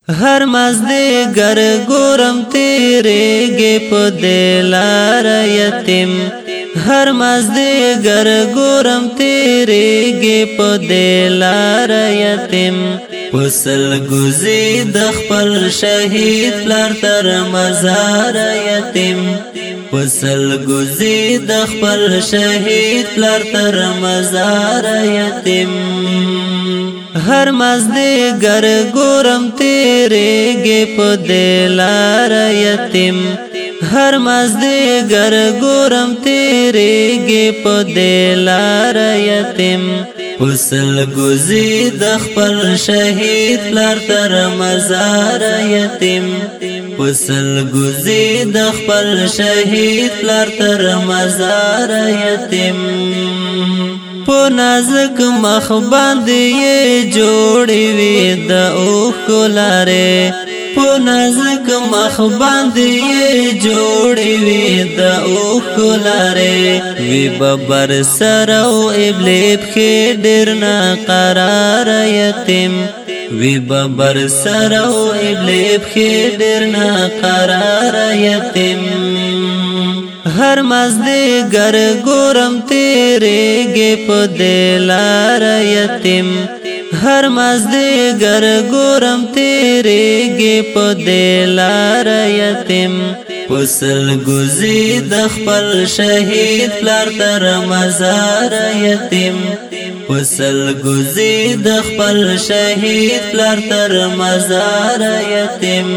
هر مازدیګر ګورم تیریږي په دلار یتیم هر مازدیګر ګورم تیریږي په دلار یتیم وصل گزی د خپل شهید پلار تر مزار یتیم وصل گزی د خپل شهید پلار تر مزار یتیم هر مازدیګر ګورم تیریږي په دلار یتیم هر مازدیګر ګورم تیریږي په دلار یتیم وصل گزی د خپل شهید پلار تر مزار یتیم وصل گزی د خپل شهید پلار تر مزار یتیم په نازک مخ باندې جوړې وي د اوښکو لارې په نازک مخ باندې جوړې وي د اوښکو لارې وی ببر سره او ابلیب کې ډېر ناقرار یتیم وی ببر سره او ابلیب کې ډېر ناقرار یتیم هر مازدیګر ګورم تیریږي په دلار یتیم هر مازدیګر ګورم تیریږي په دلار یتیم وصل گزی د خپل شهید پلار تر مزار یتیم وصل گزی د خپل شهید پلار تر مزار یتیم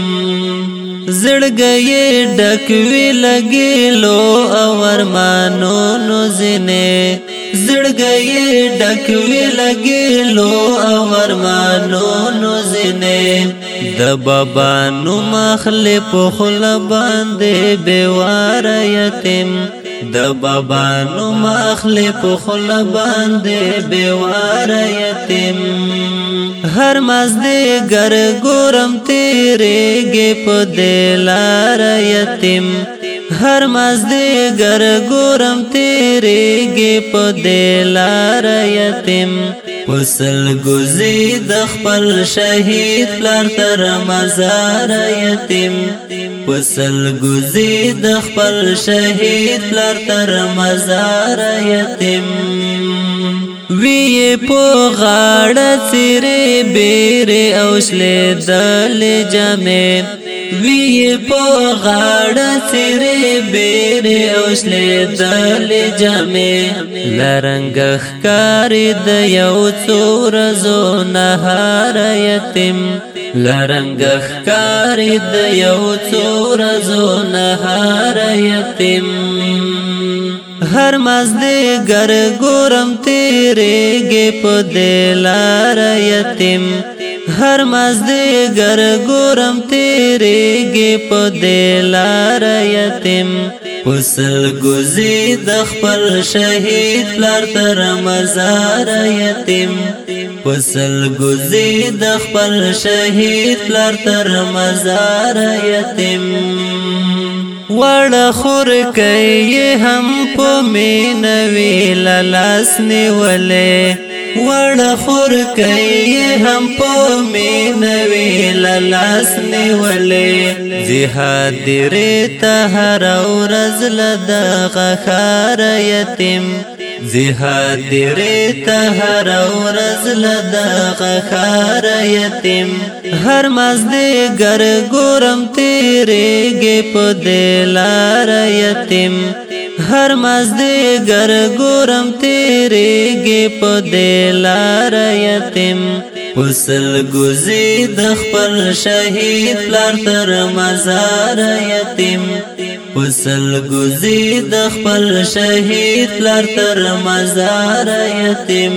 زړګي ډکوي لګیلو او ارمانونو زینه زړګي ډکوي لګیلو او ارمانونو زینه د بابا نو مخلف خل باندې بیوار یتیم د بابا نو مخلف خل باندې بیوار یتیم هر مازدیګر ګورم تیریږي په دلار یتیم هر مازدیګر ګورم تیریږي په دلار یتیم وصل گزی د خپل شهید پلار تر مزار یتیم وصل گزی د خپل شهید پلار تر مزار یتیم وی په غاړه تیرې بیرې اوسلې دل جامې وی په غاړه تیرې بیرې اوسلې دل جامې لرنګ ښکارې د یو څو ورځو نهار یتیم لرنګ ښکارې د یو څو ورځو نهار یتیم هر مازدیګر ګورم تیریږي په دلار یتیم هر مازدیګر ګورم تیریږي په دلار یتیم وصل گزی د خپل شهید پلار تر مزار یتیم وصل گزی د خپل شهید پلار تر مزار یتیم وړ خور کوي هم په مینوي لاس نیولې وړ خور کوي هم په مینوي لاس نیولې جهاد دې ته هر ورځ لدغه خار یتیم جهاد دې ته هر ورځ لدغه خار یتیم هر مازدیګر ګورم تیریږي په دلار یتیم هر مازدیګر ګورم تیریږي په دلار یتیم وصل گزی د خپل شهید پلار تر مزار یتیم وصل گزی د خپل شهید پلار تر مزار یتیم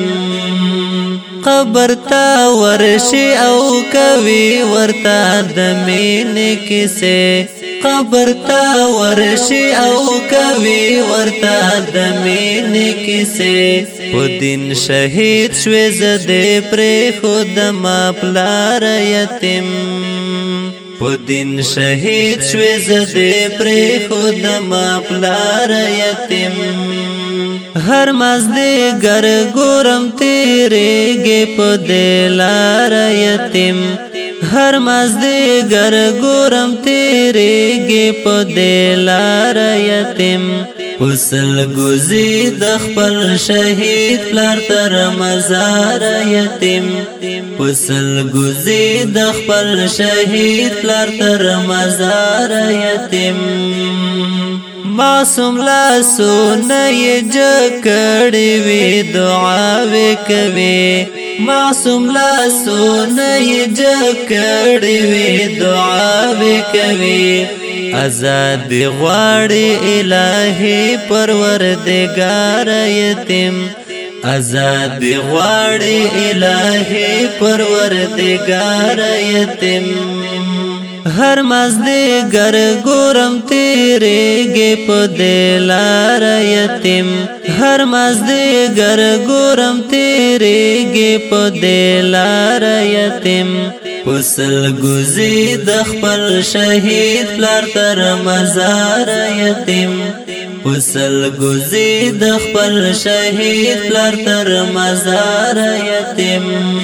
قبر تا ورشي او کوي ورته د مینې کیسه قبر تا ورشي او کوي ورته د مینې کیسه په دین شهید شوي زده پر خود ما پلار یتیم په دین شهید شوي زده پر خود ما پلار یتیم هر مازدیګر ګورم تیریږي په دلار یتیم هر مازدیګر ګورم تیریږي په دې لار یتیم وصل ګوزي د خپل شهید پلار تر مزار یتیم وصل ګوزي د خپل شهید پلار تر مزار یتیم معصوم لاسونه یې جکړې وي دعاوې کوي معصوم لاسونه یې جکړې وي دعاوې کوي آزاد غواړي الهي پروردگار یتیم آزاد غواړي الهي پروردگار یتیم هر مازدیګر ګورم تیریږي په دې لار یتیم هر مازدیګر ګورم تیریږي په دې لار یتیم وصل ګوزي د خپل شهید پلار تر مزار یتیم وصل ګوزي د خپل شهید پلار تر مزار یتیم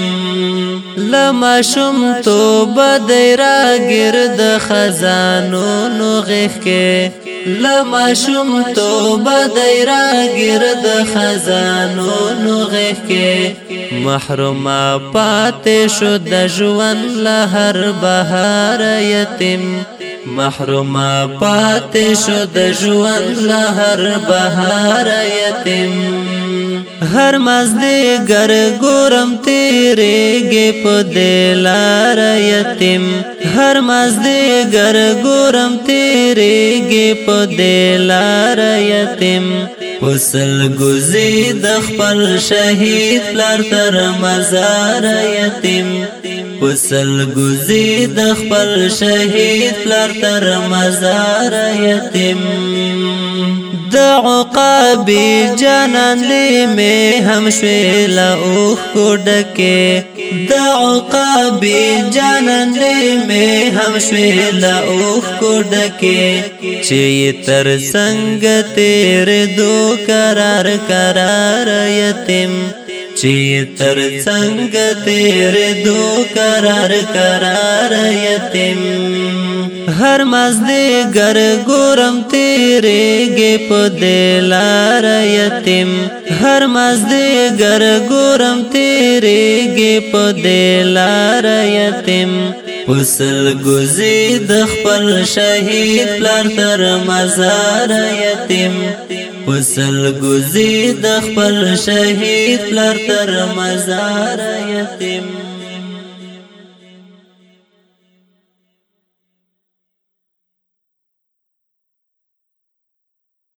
لما شم توبه دی را گرد خزانو نغیخ کے لما شم توبه دی را گرد خزانو نغیخ کے محروم پات شد جوان لهر بهار یتیم محروم پات شد جوان لهر بهار یتیم هر مازدیګر ګورم تیریږي په دې لار یتیم هر مازدیګر ګورم تیریږي په دې لار یتیم وصل ګوزي د خپل شهید پلار تر مزار یتیم وصل ګوزي د خپل شهید پلار تر مزار یتیم د عقابی جانان لی میں هم شویلا اوخ کو ډکه د عقابی جانان لی میں هم شویلا اوخ کو ډکه چې تر څنګ تیر دو قرار قرار یتیم چې تر څنګ تیر دو قرار قرار یتیم هر مازدیګر ګورم تیریږي په دې لار یتیم هر مازدیګر ګورم تیریږي په دې لار یتیم وصل ګوزي د خپل شهید پلار تر مزار یتیم وصل ګوزي د خپل شهید پلار تر مزار یتیم